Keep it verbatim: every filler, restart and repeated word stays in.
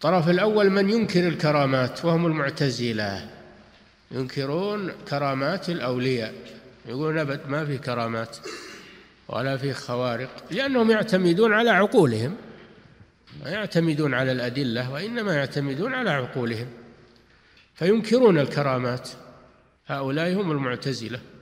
الطرف الأول من ينكر الكرامات وهم المعتزلة، ينكرون كرامات الأولياء، يقولون أبد ما في كرامات ولا في خوارق، لأنهم يعتمدون على عقولهم، لا يعتمدون على الأدلة وإنما يعتمدون على عقولهم، فينكرون الكرامات. هؤلاء هم المعتزلة.